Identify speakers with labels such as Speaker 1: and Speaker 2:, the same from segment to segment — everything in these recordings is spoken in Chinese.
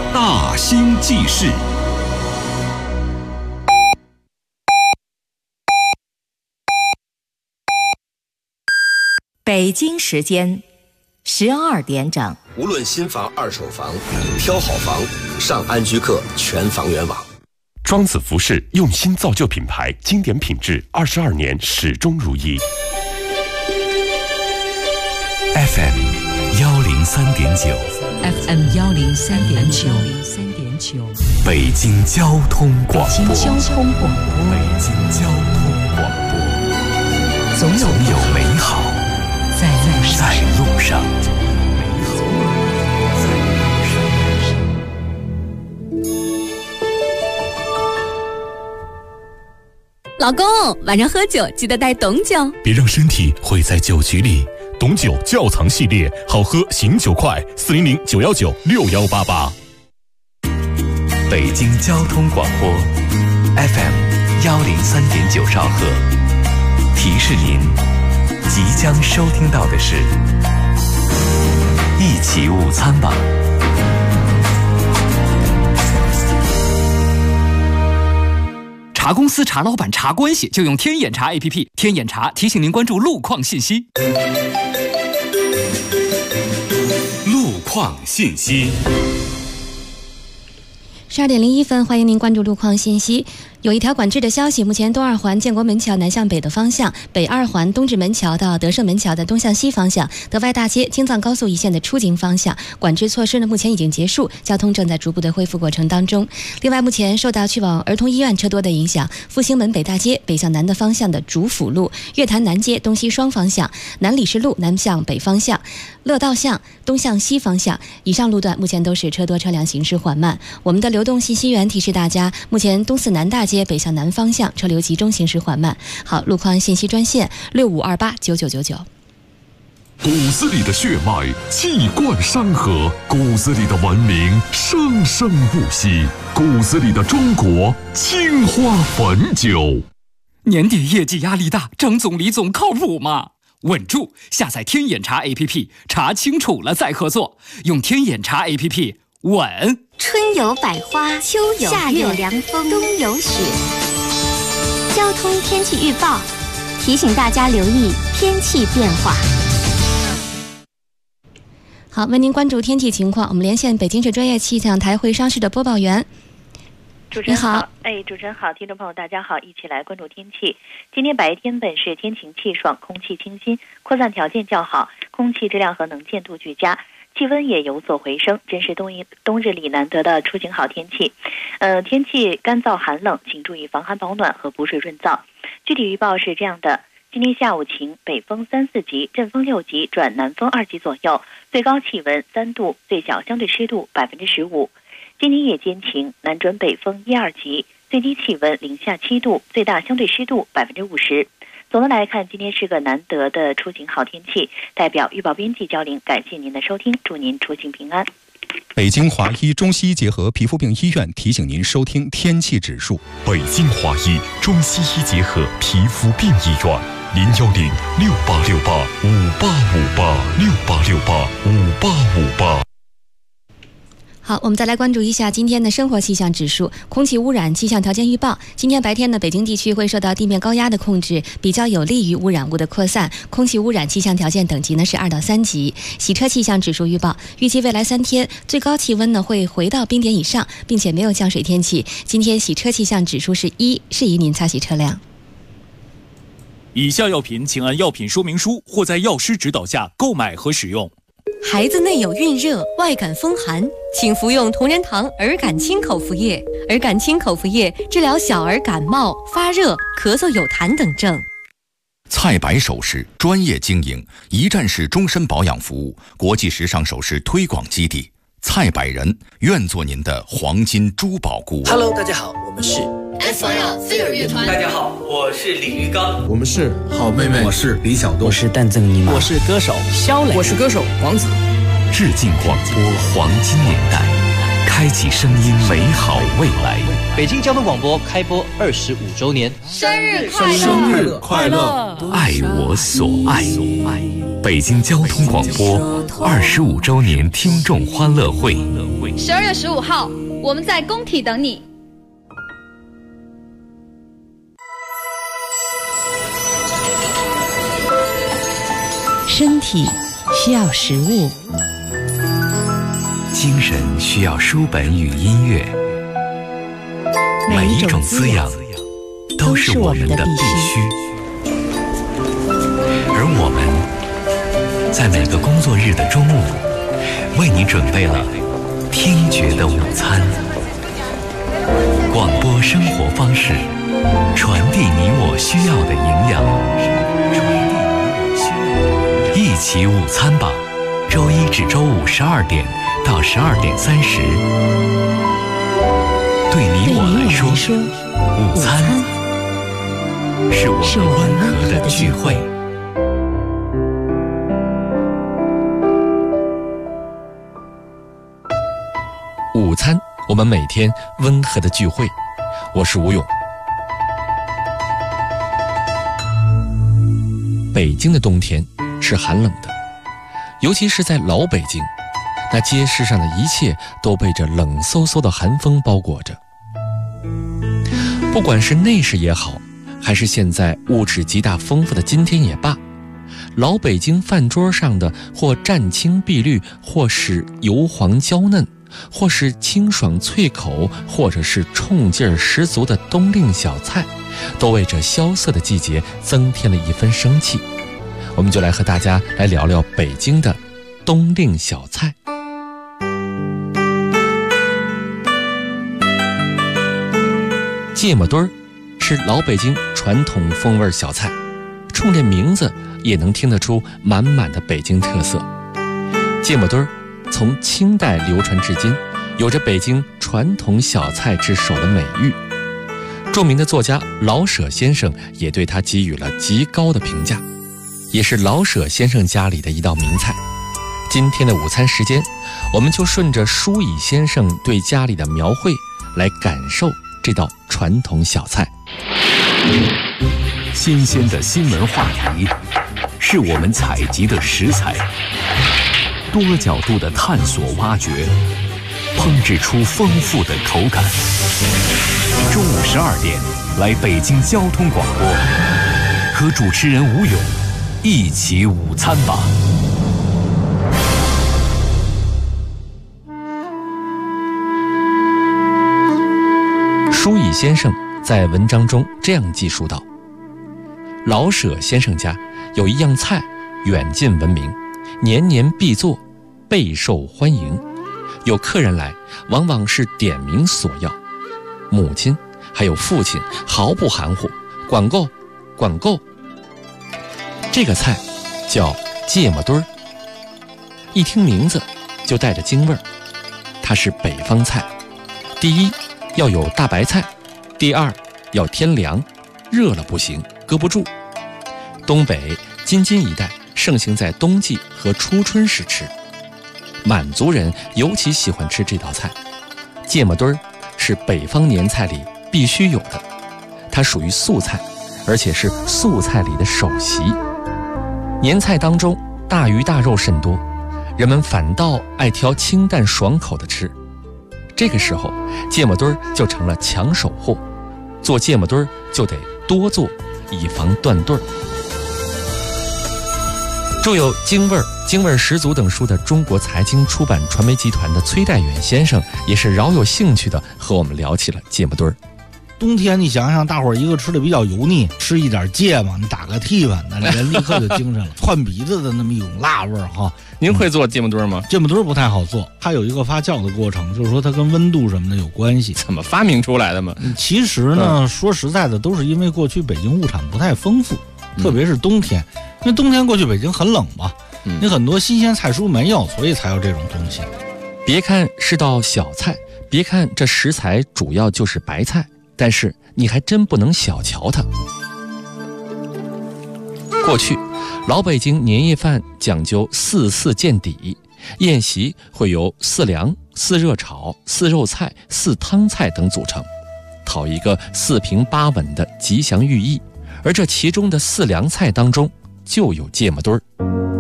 Speaker 1: 大兴记事。
Speaker 2: 北京时间12点整。
Speaker 3: 无论新房、二手房，挑好房，上安居客全房源网。
Speaker 4: 庄子服饰用心造就品牌，经典品质，22年始终如一。
Speaker 1: FM 103.9
Speaker 2: FM 103.9
Speaker 1: 北京交通广播。
Speaker 2: 北京交通广播。
Speaker 1: 北京交通广播。总有美好在路上。
Speaker 5: 老公，晚上喝酒记得带董酒，
Speaker 1: 别让身体毁在酒局里。董酒窖藏系列，好喝醒酒快，400-919-6188。北京交通广播 FM 103.9兆赫，提示您即将收听到的是一起午餐吧。
Speaker 6: 查公司、查老板、查关系，就用天眼查 APP。天眼查提醒您关注路况信息。
Speaker 1: 路况信息。
Speaker 5: 12点01分，欢迎您关注路况信息。有一条管制的消息，目前东二环建国门桥南向北的方向，北二环东直门桥到德胜门桥的东向西方向，德外大街京藏高速一线的出京方向，管制措施呢目前已经结束，交通正在逐步的恢复过程当中。另外，目前受到去往儿童医院车多的影响，复兴门北大街北向南的方向的主辅路、月坛南街东西双方向、南礼士路南向北方向、乐道巷东向西方向以上路段目前都是车多车辆行驶缓慢。我们的流动信息员提示大家，目前东四南大街北向南方向车流集中行驶缓慢。好，路况信息专线65289999。
Speaker 7: 骨子里的血脉气贯山河，骨子里的文明生生不息，骨子里的中国青花汾酒。
Speaker 6: 年底业绩压力大，张总李总靠谱吗？稳住！下载天眼查 APP， 查清楚了再合作。用天眼查 APP， 稳。
Speaker 8: 春有百花，秋有夏有凉风，冬有雪。交通天气预报提醒大家留意天气变化。
Speaker 5: 好，为您关注天气情况，我们连线北京市专业气象台会商室的播报员。
Speaker 9: 主持人好，主持人好，听众朋友大家好，一起来关注天气。今天白天本市天晴气爽，空气清新，扩散条件较好，空气质量和能见度俱佳，气温也有所回升，真是冬日里难得的出行好天气。天气干燥寒冷，请注意防寒保暖和补水润燥。具体预报是这样的：今天下午晴，北风3、4级，阵风6级转南风2级左右，最高气温3度，最小相对湿度15%。今天夜间晴，南转北风1、2级，最低气温零下7度，最大相对湿度50%。总的来看，今天是个难得的出行好天气。代表预报编辑焦玲，感谢您的收听，祝您出行平安。
Speaker 10: 北京华医中西医结合皮肤病医院提醒您收听天气指数。
Speaker 7: 北京华医中西医结合皮肤病医院，010-6868-5858，6868-5858。
Speaker 5: 好，我们再来关注一下今天的生活气象指数。空气污染气象条件预报，今天白天呢，北京地区会受到地面高压的控制，比较有利于污染物的扩散，空气污染气象条件等级呢是2到3级。洗车气象指数预报，预计未来3天最高气温呢会回到冰点以上，并且没有降水天气。今天洗车气象指数是1，适宜您擦洗车辆。
Speaker 11: 以下药品请按药品说明书或在药师指导下购买和使用。
Speaker 12: 孩子内有孕热、外感风寒，请服用同仁堂儿感清口服液。儿感清口服液治疗小儿感冒、发热、咳嗽有痰等症。
Speaker 13: 蔡白首饰专业经营，一站式终身保养服务，国际时尚首饰推广基地。蔡百人愿做您的黄金珠宝顾问。
Speaker 14: Hello， 大家好，我们是
Speaker 15: SYL 飞儿乐团。
Speaker 16: 大家好，我是李玉刚。
Speaker 17: 我们是好妹妹。
Speaker 18: 我是李小东。
Speaker 19: 我是蛋赠尼玛。
Speaker 20: 我是歌手肖磊。
Speaker 4: 我是歌手王子。
Speaker 1: 致敬广播黄金年代，开开启声音美好未来。
Speaker 14: 北京交通广播开播25周年，
Speaker 15: 生日快乐！
Speaker 3: 生日快乐！
Speaker 1: 爱我所爱。北京交通广播25周年听众欢乐会
Speaker 15: ，12月15号，我们在工体等你。
Speaker 2: 身体需要食物，
Speaker 1: 精神需要书本与音乐，每一种滋养都是我们的必须。而我们在每个工作日的中午，为你准备了听觉的午餐。广播生活方式，传递你我需要的营养。一起午餐吧，周一至周五12点到12点30。对你我来说，午餐是我们温和的聚会。
Speaker 17: 午餐，我们每天温和的聚会。我是吴勇。北京的冬天是寒冷的，尤其是在老北京，那街市上的一切都被这冷飕飕的寒风包裹着。不管是内饰也好，还是现在物质极大丰富的今天也罢，老北京饭桌上的或湛青碧绿，或是油黄娇嫩，或是清爽脆口，或者是冲劲儿十足的冬令小菜，都为这萧瑟的季节增添了一分生气。我们就来和大家来聊聊北京的冬令小菜。芥末墩儿是老北京传统风味小菜，冲这名字也能听得出满满的北京特色。芥末墩儿从清代流传至今，有着北京传统小菜之首的美誉。著名的作家老舍先生也对它给予了极高的评价，也是老舍先生家里的一道名菜。今天的午餐时间，我们就顺着舒乙先生对家里的描绘来感受这道传统小菜。
Speaker 1: 新鲜的新闻话题是我们采集的食材，多角度的探索挖掘，烹制出丰富的口感。中午12点，来北京交通广播，和主持人吴勇一起午餐吧。
Speaker 17: 舒乙先生在文章中这样记述道：老舍先生家有一样菜远近闻名，年年必做，备受欢迎。有客人来，往往是点名索要，母亲还有父亲毫不含糊，管够管够。这个菜叫芥末墩儿，一听名字就带着京味儿。它是北方菜，第一要有大白菜，第二要天凉，热了不行，搁不住。东北京津一带盛行在冬季和初春时吃，满族人尤其喜欢吃这道菜。芥末墩儿是北方年菜里必须有的，它属于素菜，而且是素菜里的首席。年菜当中大鱼大肉甚多，人们反倒爱挑清淡爽口的吃。这个时候芥末墩儿就成了抢手货，做芥末墩儿就得多做，以防断顿儿。著有京味十足等书的中国财经出版传媒集团的崔代远先生也是饶有兴趣的和我们聊起了芥末墩儿。
Speaker 18: 冬天你想想，大伙儿一个吃的比较油腻，吃一点芥末，你打个替吧，那人立刻就精神了，窜鼻子的那么一种辣味儿哈。
Speaker 17: 您会做芥末墩儿吗？
Speaker 18: 芥末墩儿不太好做，它有一个发酵的过程，就是说它跟温度什么的有关系。
Speaker 17: 怎么发明出来的嘛？
Speaker 18: 其实呢，说实在的，都是因为过去北京物产不太丰富，特别是冬天，因为冬天过去北京很冷嘛，你很多新鲜菜蔬没有，所以才有这种东西。
Speaker 17: 别看是道小菜，别看这食材主要就是白菜，但是你还真不能小瞧它。过去老北京年夜饭讲究4见底，宴席会由4粮 4热炒、4肉菜、4汤菜等组成，讨一个4平8稳的吉祥寓意。而这其中的4凉菜当中就有芥末墩儿。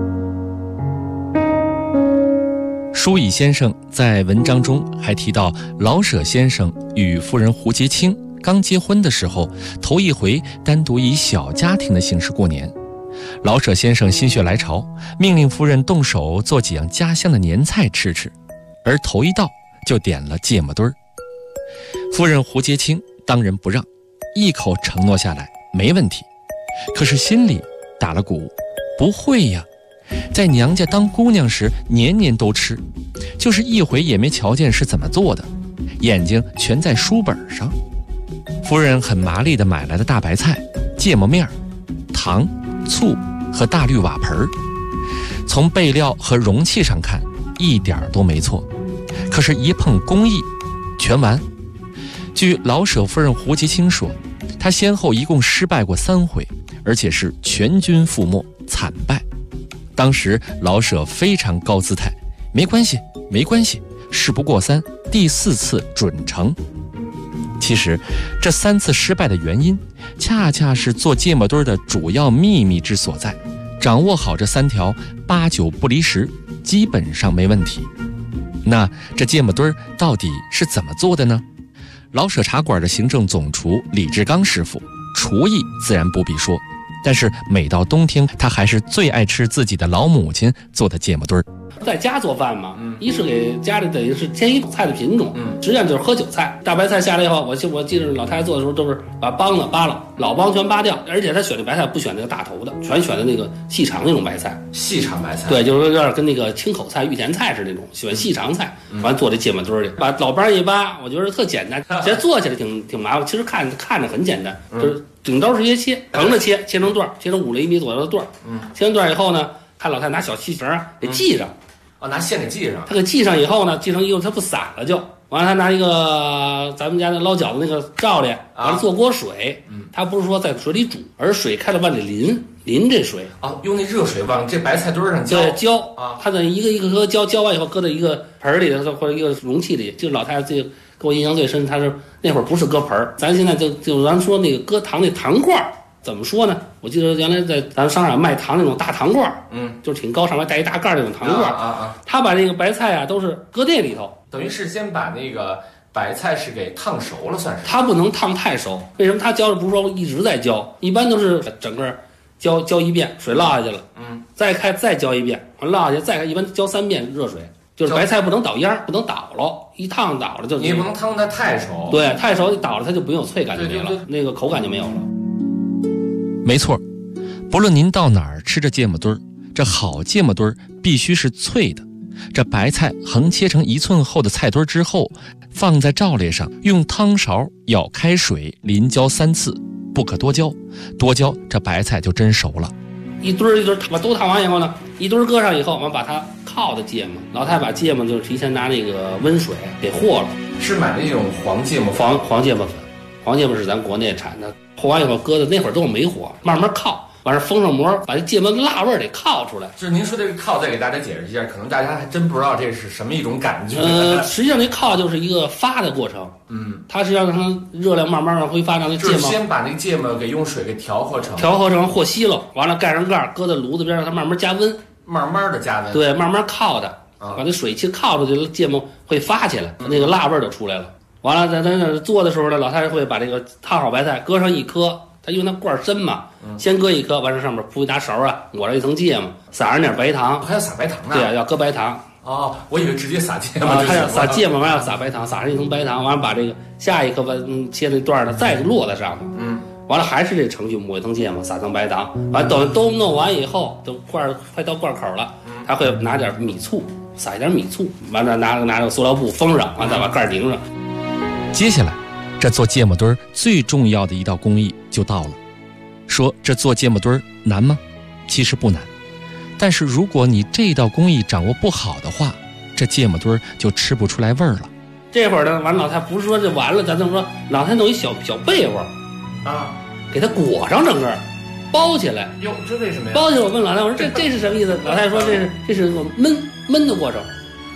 Speaker 17: 舒乙先生在文章中还提到，老舍先生与夫人胡洁清刚结婚的时候，头一回单独以小家庭的形式过年。老舍先生心血来潮，命令夫人动手做几样家乡的年菜吃吃，而头一道就点了芥末墩儿。夫人胡洁清当仁不让，一口承诺下来没问题，可是心里打了鼓，不会呀，在娘家当姑娘时年年都吃，就是一回也没瞧见是怎么做的，眼睛全在书本上。夫人很麻利地买来的大白菜、芥末面、糖、醋和大绿瓦盆，从备料和容器上看一点都没错，可是一碰工艺全完。据老舍夫人胡洁清说，她先后一共失败过3回，而且是全军覆没，惨败。当时老舍非常高姿态，没关系没关系，事不过三，第4次准成。其实这3次失败的原因，恰恰是做芥末墩的主要秘密之所在。掌握好这3条，8、9不离10，基本上没问题。那这芥末墩到底是怎么做的呢？老舍茶馆的行政总厨李志刚师傅，厨艺自然不必说，但是每到冬天，他还是最爱吃自己的老母亲做的芥末墩儿。
Speaker 19: 在家做饭嘛，一是给家里等于是添一菜的品种，实际上就是喝酒菜。大白菜下来以后，我记得老太太做的时候都是把帮子扒了，老帮全扒掉，而且她选的白菜不选那个大头的，全选的那个细长那种白菜。
Speaker 20: 细长白菜，
Speaker 19: 对，就是有点跟那个清口菜、玉田菜是那种，选细长菜，完做这芥末墩里，把老帮一扒，我觉得特简单，其实做起来挺麻烦，其实看着很简单，就是顶刀直接切，横着切成段，切成5厘米左右的段，切成段以后呢，看老太太拿小细绳给系上。
Speaker 20: 拿线给系上，
Speaker 19: 他给系上以后呢，系上以后它不散了就完了。他拿一个咱们家的捞饺子那个罩里，完了做锅水，他不是说在水里煮，而水开了往里淋这水
Speaker 20: 啊，用那热水往这白菜墩上
Speaker 19: 浇。对，浇啊，他在一个一个颗浇完以后，搁在一个盆里或者一个容器里。这个老太太这个给我印象最深，她是那会儿不是搁盆，咱现在就咱说那个搁糖那糖罐。怎么说呢？我记得原来在咱商场卖糖那种大糖罐，就是挺高，上面带一大盖那种糖罐。他把那个白菜啊都是搁这里头，
Speaker 20: 等于是先把那个白菜是给烫熟了，算是。
Speaker 19: 他不能烫太熟，为什么？他浇的不是说一直在浇，一般都是整个浇一遍，水落下去了，再浇一遍，落下去再开，一般浇3遍热水。就是白菜不能倒秧，不能倒了，一烫倒了就。
Speaker 20: 你也不能烫它太熟。
Speaker 19: 对，太熟倒了它就没有脆感就没了，那个口感就没有了。
Speaker 17: 没错，不论您到哪儿吃着芥末墩儿，这好芥末墩儿必须是脆的。这白菜横切成1寸厚的菜墩之后，放在罩列上，用汤勺舀开水淋浇3次，不可多浇，多浇这白菜就真熟了。
Speaker 19: 一堆儿把都烫完以后呢，一堆儿搁上以后，完把它靠的芥末，老太太把芥末就是提前拿那个温水给和了，
Speaker 20: 是买那种黄芥末
Speaker 19: 黄芥末粉，黄芥末是咱国内产的。和完以后搁的那会儿都是没和，慢慢靠，完事封上膜，把这芥末辣味儿得靠出来。
Speaker 20: 就是您说这个靠，再给大家解释一下，可能大家还真不知道这是什么一种感觉。
Speaker 19: 实际上这靠就是一个发的过程，它是让它热量慢慢的挥发，让那芥末
Speaker 20: 就是先把那芥末给用水给调和成
Speaker 19: 和稀了，完了盖上盖，搁在炉子边让它慢慢加温，
Speaker 20: 慢慢的加温，
Speaker 19: 对，慢慢靠的，把那水汽靠出去了，芥末会发起来，那个辣味儿就出来了。完了，在那做的时候呢，老太太会把这个烫好白菜搁上1颗，它因为它罐深嘛，先搁1颗，完事上面铺一拿勺啊，抹上一层芥末，撒上点白糖，
Speaker 20: 还要撒白糖呢？
Speaker 19: 对啊，要搁白糖。
Speaker 20: 哦，我以为直接撒芥末。
Speaker 19: 他要撒芥末，完要撒白糖，撒上一层白糖，完了把这个下1颗切那段呢再落在上面，完了还是这程序，抹一层芥末，撒层白糖，完等都弄完以后，都快到罐口了，他会拿点米醋，撒一点米醋，完了拿个塑料布封上，完了再把盖拧上。
Speaker 17: 接下来，这做芥末墩儿最重要的一道工艺就到了。说这做芥末墩儿难吗？其实不难，但是如果你这道工艺掌握不好的话，这芥末墩儿就吃不出来味儿了。
Speaker 19: 这会儿呢，完老太不是说这完了，咱这么说，老太弄一小被窝啊，给它裹上整个，包起来。
Speaker 20: 哟，这为什么呀？
Speaker 19: 包起来，我问老太，我说这是什么意思？老太说这是个焖的过程。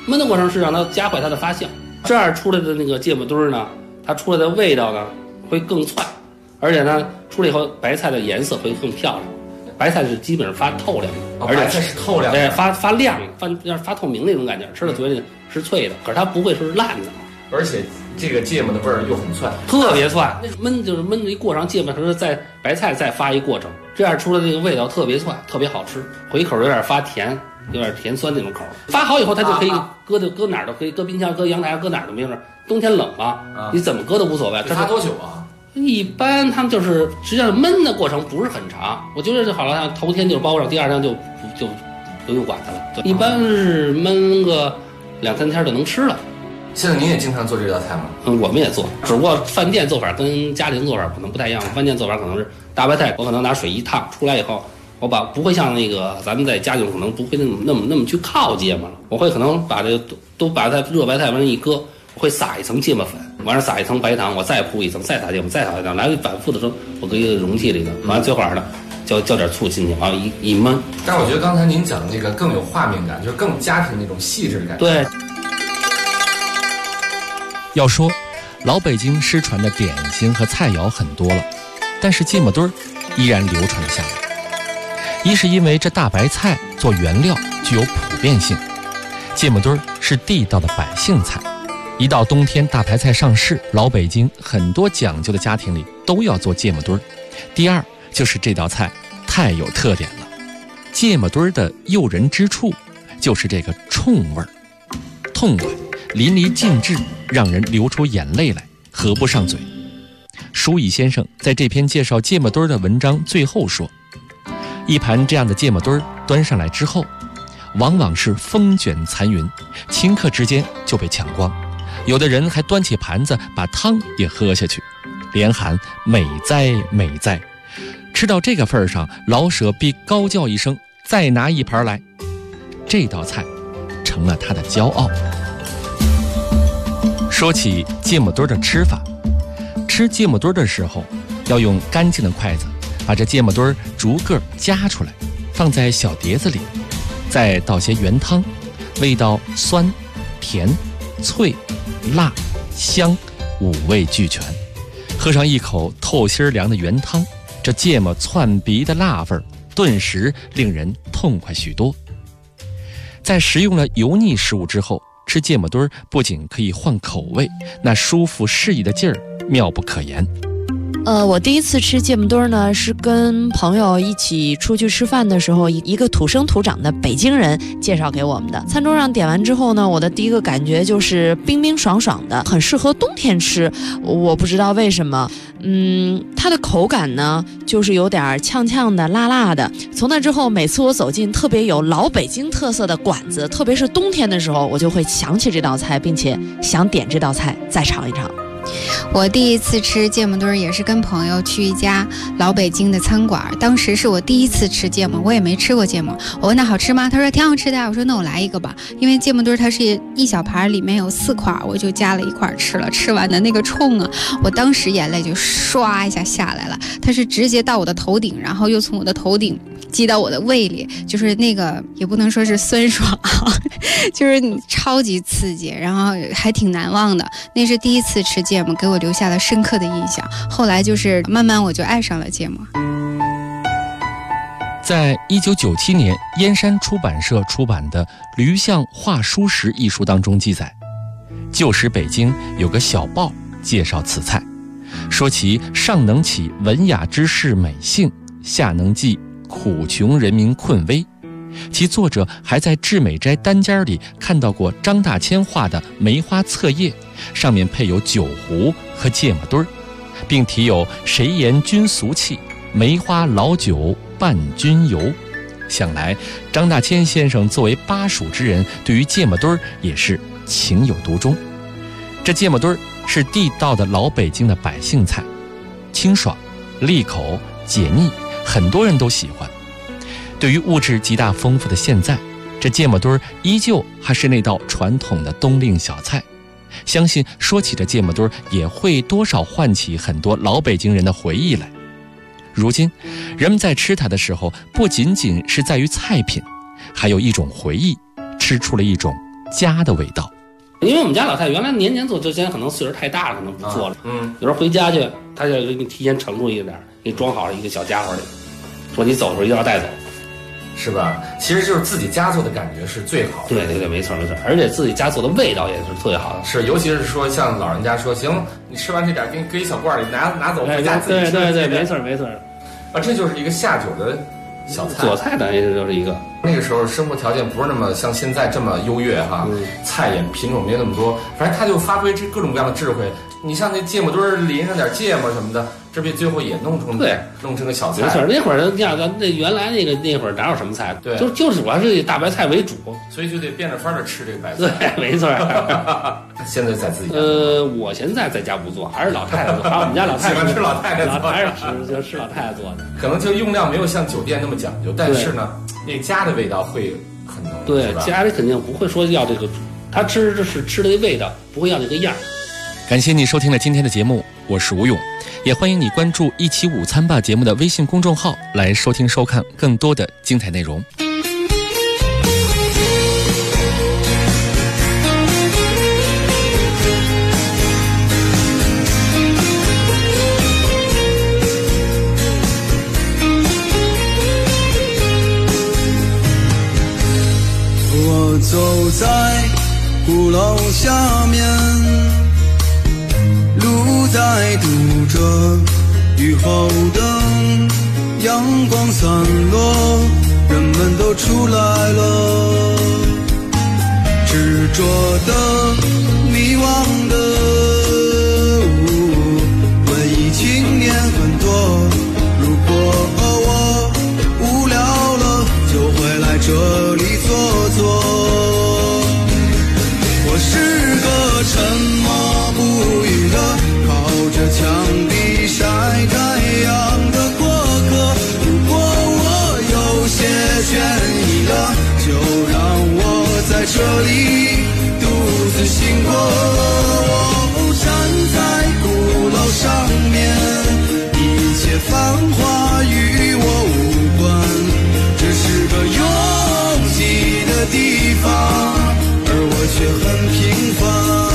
Speaker 19: 焖的过程是让它加快它的发酵。这样出来的那个芥末墩儿呢，它出来的味道呢会更窜，而且呢出来以后白菜的颜色会更漂亮。白菜是基本上发透亮的，而且
Speaker 20: 白菜是透亮的，
Speaker 19: 发亮，发透明那种感觉，吃到嘴里是脆的，可是它不会是烂的，
Speaker 20: 而且这个芥末的味儿又很窜，
Speaker 19: 特别窜。焖就是焖的一过程，芥末是在白菜再发一过程，这样出来这个味道特别窜，特别好吃，回口有点发甜，有点甜酸那种口。发好以后它就可以搁哪儿都可以，搁冰箱、搁阳台、搁哪儿都没事。冬天冷嘛，你怎么搁都无所谓。
Speaker 20: 这发多久啊？
Speaker 19: 一般他们就是实际上焖的过程不是很长，我觉得好了，头天就包上，第二天就不用管它了。一般是焖个2-3天就能吃了。
Speaker 20: 现在您也经常做这道菜吗？
Speaker 19: 我们也做，只不过饭店做法跟家庭做法可能不太一样。饭店做法可能是大白菜，我可能拿水一烫，出来以后，我不会像那个咱们在家里可能不会那么去靠芥末了。我会可能把这个都把它热白菜往上一搁。我会撒一层芥末粉，完了撒一层白糖，我再铺一层，再撒芥末，再撒白糖，来回反复的时候，我搁一个容器里头，完了最后呢，浇点醋进去，完了一焖。
Speaker 20: 但是我觉得刚才您讲的那个更有画面感，就是更家庭那种细致的感觉。
Speaker 19: 对。
Speaker 17: 要说老北京失传的点心和菜肴很多了，但是芥末墩儿依然流传了下来。一是因为这大白菜做原料具有普遍性，芥末墩儿是地道的百姓菜。一到冬天大白菜上市，老北京很多讲究的家庭里都要做芥末墩儿。第二就是这道菜太有特点了，芥末墩儿的诱人之处就是这个冲味儿，痛快淋漓尽致，让人流出眼泪来，合不上嘴。舒乙先生在这篇介绍芥末墩儿的文章最后说，一盘这样的芥末墩儿端上来之后，往往是风卷残云，顷刻之间就被抢光，有的人还端起盘子把汤也喝下去，连喊美哉美哉。吃到这个份上，老舍必高叫一声，再拿一盘来。这道菜成了他的骄傲。说起芥末墩儿的吃法，吃芥末墩儿的时候要用干净的筷子把这芥末墩儿逐个夹出来，放在小碟子里，再倒些原汤，味道酸、甜、脆、辣、香，5味俱全。喝上一口透心凉的原汤，这芥末窜鼻的辣味儿顿时令人痛快许多。在食用了油腻食物之后，吃芥末墩儿不仅可以换口味，那舒服适宜的劲儿妙不可言。
Speaker 2: 我第一次吃芥末墩儿呢，是跟朋友一起出去吃饭的时候，一个土生土长的北京人介绍给我们的。餐桌上点完之后呢，我的第一个感觉就是冰冰爽爽的，很适合冬天吃。我不知道为什么，它的口感呢，就是有点呛呛的、辣辣的。从那之后，每次我走进特别有老北京特色的馆子，特别是冬天的时候，我就会想起这道菜，并且想点这道菜再尝一尝。
Speaker 21: 我第一次吃芥末墩儿也是跟朋友去一家老北京的餐馆，当时是我第一次吃芥末，我也没吃过芥末。我问他好吃吗？他说挺好吃的。我说那我来一个吧，因为芥末墩儿它是一小盘，里面有4块，我就夹了1块吃了。吃完的那个冲啊，我当时眼泪就唰一下下来了，它是直接到我的头顶，然后又从我的头顶击到我的胃里，就是那个也不能说是酸爽就是你超级刺激，然后还挺难忘的。那是第一次吃芥末，给我留下了深刻的印象。后来就是慢慢我就爱上了芥末。
Speaker 17: 在1997年燕山出版社出版的《驴巷话书识》一书当中记载，旧时北京有个小报介绍此菜，说其上能起文雅之士美性，下能济苦穷人民困危。其作者还在致美斋单间里看到过张大千画的梅花册页，上面配有酒壶和芥末墩儿，并题有谁言君俗气，梅花老酒伴君游。想来张大千先生作为巴蜀之人，对于芥末墩儿也是情有独钟。这芥末墩儿是地道的老北京的百姓菜，清爽利口解腻，很多人都喜欢。对于物质极大丰富的现在，这芥末墩儿依旧还是那道传统的冬令小菜。相信说起这芥末墩儿，也会多少唤起很多老北京人的回忆来。如今人们在吃它的时候，不仅仅是在于菜品，还有一种回忆，吃出了一种家的味道。
Speaker 19: 因为我们家老太太原来年年做，之前可能岁数太大了，可能不做了。有时候回家去，她就给你提前盛出一点，给你装好了一个小家伙里，说你走的时候一定要带走。
Speaker 20: 是吧？其实就是自己家做的感觉是最好的。
Speaker 19: 对，没错，而且自己家做的味道也是特别好的。
Speaker 20: 是，尤其是说像老人家说，行，你吃完这点，给一小罐里拿走回家自己吃。
Speaker 19: 对，没错。
Speaker 20: 啊，这就是一个下酒的小菜。
Speaker 19: 佐菜等于就是一个。
Speaker 20: 那个时候生活条件不是那么像现在这么优越哈，菜也品种没那么多，反正他就发挥这各种各样的智慧。你像那芥末墩儿淋上点芥末什么的，这不最后也弄成个小菜。
Speaker 19: 没错，那会儿那原来那会儿哪有什么菜？
Speaker 20: 对，
Speaker 19: 就是主要是以大白菜为主，
Speaker 20: 所以就得变着法的吃这个白菜。
Speaker 19: 对，没错。
Speaker 20: 现在在自己家
Speaker 19: 我现在在家不做，还是老太太做，还是我们家老太太
Speaker 20: 喜欢吃老太太做，
Speaker 19: 还是吃老太太做的。
Speaker 20: 可能就用量没有像酒店那么讲究，但是呢，那家的味道会很浓。
Speaker 19: 对，家里肯定不会说要这个，他吃的那味道，不会要那个样。
Speaker 17: 感谢你收听了今天的节目，我是吴勇，也欢迎你关注一起午餐吧节目的微信公众号来收听收看更多的精彩内容。
Speaker 6: 我走在鼓楼下面，路在堵着，雨后灯，阳光散落，人们都出来了，执着的，迷惘的，文艺青年很多，如果我无聊了，就会来这里坐坐。我是个沉默不语的，靠着墙壁晒太阳的过客。如果我有些倦意了，就让我在这里独自醒过。我站在鼓楼上面，一切繁华与我无关，这是个拥挤的地方，而我却很平凡。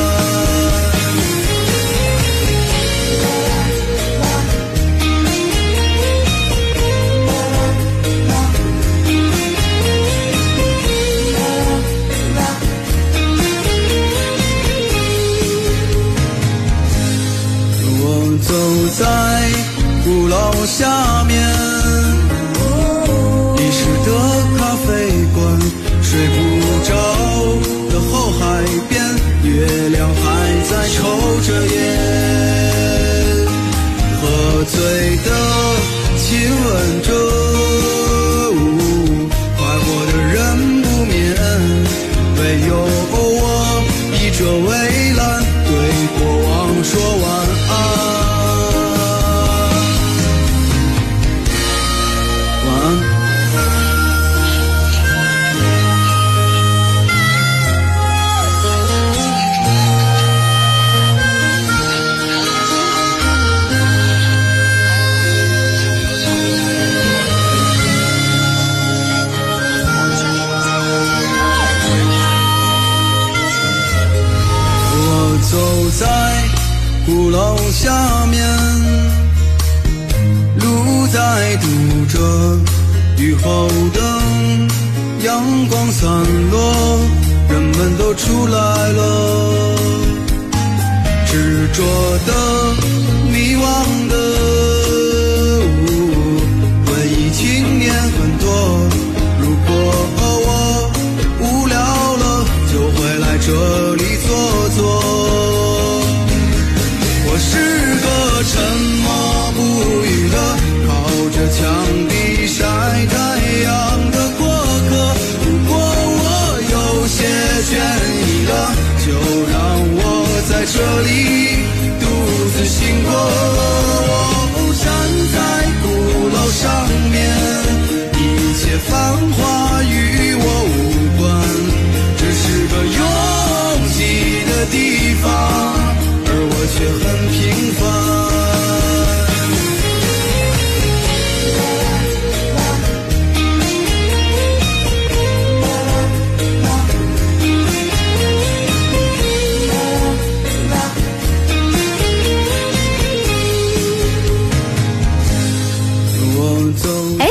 Speaker 6: 我走在鼓楼下面，遗失的咖啡馆，睡不着的后海边，月亮还在抽着烟，喝醉的亲吻着，快活的人不眠，唯有我倚着围栏，对过往说晚安。走在鼓楼下面，路在堵着，雨后灯，阳光散落，人们都出来了，执着的，迷惘的，文艺青年很多，如果我无聊了，就会来这里坐坐。我是个沉默不语的，靠着墙壁晒太阳的过客。如果我有些倦意了，就让我在这里独自醒过。我站在鼓楼上面，一切繁华与我无关，这是个拥挤的地方，我却很平凡。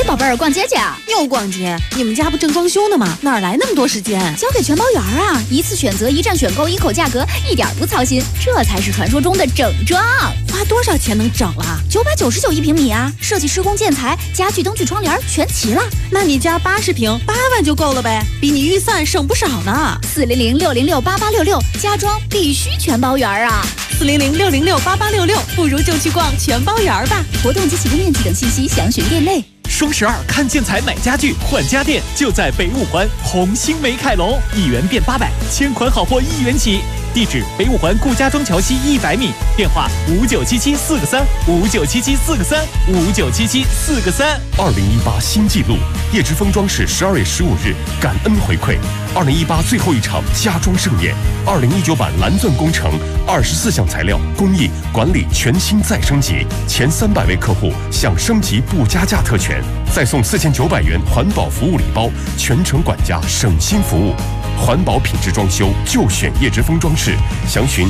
Speaker 8: 宝贝儿，逛街去啊？
Speaker 22: 又逛街？你们家不正装修呢吗？哪来那么多时间？
Speaker 8: 交给全包园啊！一次选择，一站选购，一口价格，一点不操心，这才是传说中的整装。
Speaker 22: 花多少钱能整了
Speaker 8: ？999一平米啊！设计、施工、建材、家具、灯具、窗帘全齐了。
Speaker 22: 那你家80平，8万就够了呗，比你预算省不少呢。
Speaker 8: 400-606-8866，家装必须全包园啊
Speaker 22: ！400-606-8866，不如就去逛全包园吧。
Speaker 8: 活动及起步面积等信息详询店内。
Speaker 11: 双12看建材买家具换家电，就在北五环红星美凯龙，1元变800，千款好货1元起。地址：北五环顾家庄桥西100米，电话5977-4个3，5977-4个3，5977-4个3。
Speaker 4: 2018新纪录，叶之峰装饰12月15日感恩回馈，2018最后一场家装盛宴，2019版蓝钻工程24项材料工艺管理全新再升级，前300位客户享升级不加价特权，再送4900元环保服务礼包，全程管家省心服务。环保品质装修就选叶之峰装饰，详询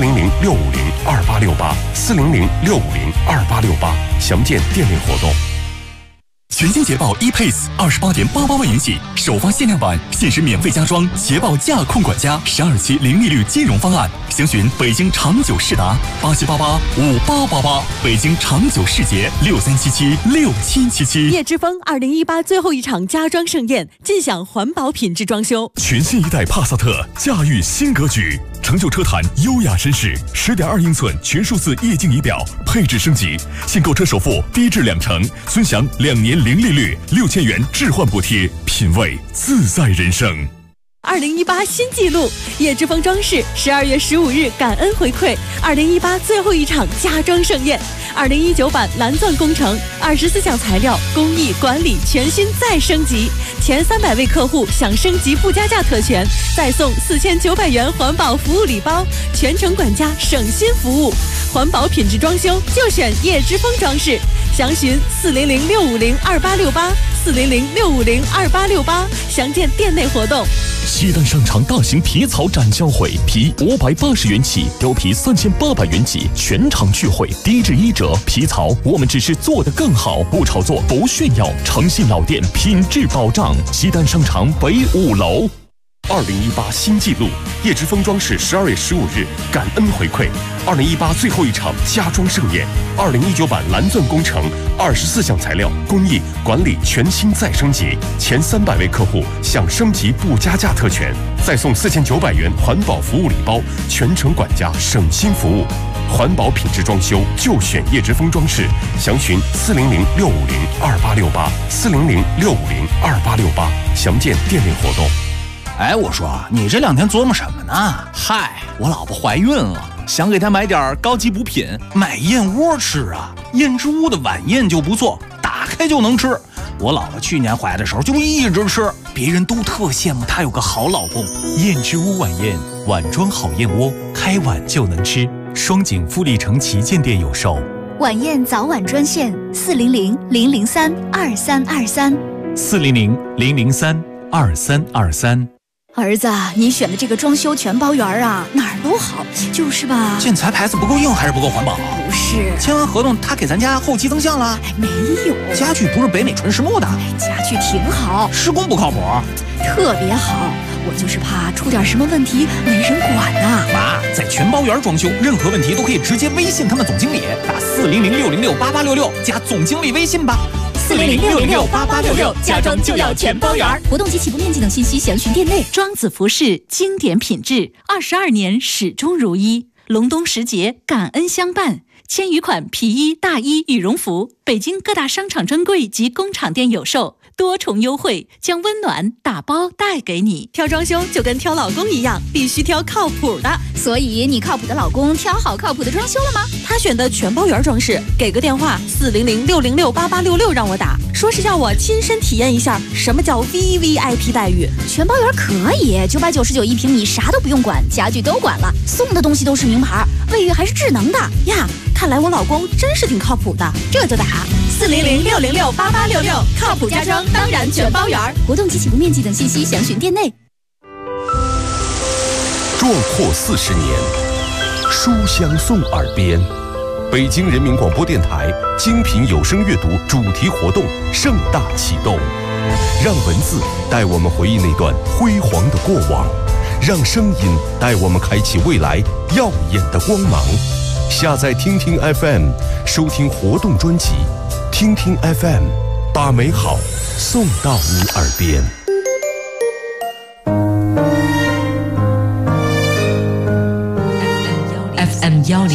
Speaker 4: 400-650-2868，400-650-2868，详见店内活动。
Speaker 23: 全新捷豹 ePace28.88万元起，首发限量版，限时免费加装捷豹驾控管家，12期零利率金融方案，详询北京长久世达87885888，北京长久世捷63776777。
Speaker 24: 叶之峰2018最后一场家装盛宴，尽享环保品质装修。
Speaker 7: 全新一代帕萨特驾驭新格局，成就车坛优雅绅士，10.2英寸全数字液晶仪表，配置升级，现购车首付低至20%，尊享2年零利率，6000元置换补贴，品味自在人生。
Speaker 24: 2018新纪录，叶之峰装饰12月15日感恩回馈，2018最后一场家装盛宴，2019版蓝钻工程24项材料工艺管理全新再升级，前300位客户享升级不加价特权，再送4900元环保服务礼包，全程管家省心服务。环保品质装修就选叶之峰装饰，详询400-650-2868，400-650-2868，详见店内活动。
Speaker 7: 西单商场大型皮草展销会，皮580元起，貂皮3800元起，全场聚会，低至1折。皮草我们只是做得更好，不炒作，不炫耀，诚信老店，品质保障。西单商场北5楼。
Speaker 4: 2018新纪录，叶之峰装饰12月15日感恩回馈，2018最后一场家装盛宴，2019版蓝钻工程24项材料工艺管理全新再升级，前300位客户享升级不加价特权，再送4900元环保服务礼包，全程管家省心服务。环保品质装修就选叶之峰装饰，详询400-650-2868，400-650-2868，详见店内活动。
Speaker 25: 哎，我说你这2天琢磨什么呢？嗨，我老婆怀孕了，想给她买点高级补品，买燕窝吃啊。燕之屋的晚宴就不错，打开就能吃。我老婆去年怀的时候就一直吃，别人都特羡慕她有个好老公。
Speaker 26: 燕之屋晚宴，碗装好燕窝，开碗就能吃。双井富力城旗舰店有售。
Speaker 8: 晚宴早晚专线400-003-2323，
Speaker 26: 400-003-2323。
Speaker 8: 儿子，你选的这个装修全包园啊，哪儿都好，就是吧？
Speaker 25: 建材牌子不够硬还是不够环保？
Speaker 8: 不是，
Speaker 25: 签完合同他给咱家后期增项了？
Speaker 8: 没有，
Speaker 25: 家具不是北美纯实木的。
Speaker 8: 家具挺好，
Speaker 25: 施工不靠谱，
Speaker 8: 特别好。我就是怕出点什么问题没人管呐。
Speaker 25: 妈，在全包园装修，任何问题都可以直接微信他们总经理，打400-606-8866加总经理微信吧。
Speaker 8: 400-606-8866，家装就要全包园。活动及起步面积等信息详询店内。
Speaker 27: 庄子服饰经典品质，22年始终如一。隆冬时节，感恩相伴，千余款皮衣、大衣、羽绒服，北京各大商场专柜及工厂店有售，多重优惠，将温暖打包带给你。
Speaker 22: 挑装修就跟挑老公一样，必须挑靠谱的。
Speaker 8: 所以你靠谱的老公挑好靠谱的装修了吗？
Speaker 22: 他选的全包园装饰，给个电话400-606-8866让我打，说是要我亲身体验一下什么叫 VVIP 待遇。
Speaker 8: 全包园可以，999一平米，啥都不用管，家具都管了，送的东西都是名牌，卫浴还是智能的
Speaker 22: 呀。看来我老公真是挺靠谱的，这就打400-606-8866，靠谱家装当然全包园。
Speaker 8: 活动及起步面积等信息详询店内。
Speaker 1: 壮阔40年，书香送耳边，
Speaker 4: 北京人民广播电台精品有声阅读主题活动盛大启动，让文字带我们回忆那段辉煌的过往，让声音带我们开启未来耀眼的光芒。下载听听 FM， 收听活动专辑，听听 FM， 把美好送到你耳边。
Speaker 2: FM 10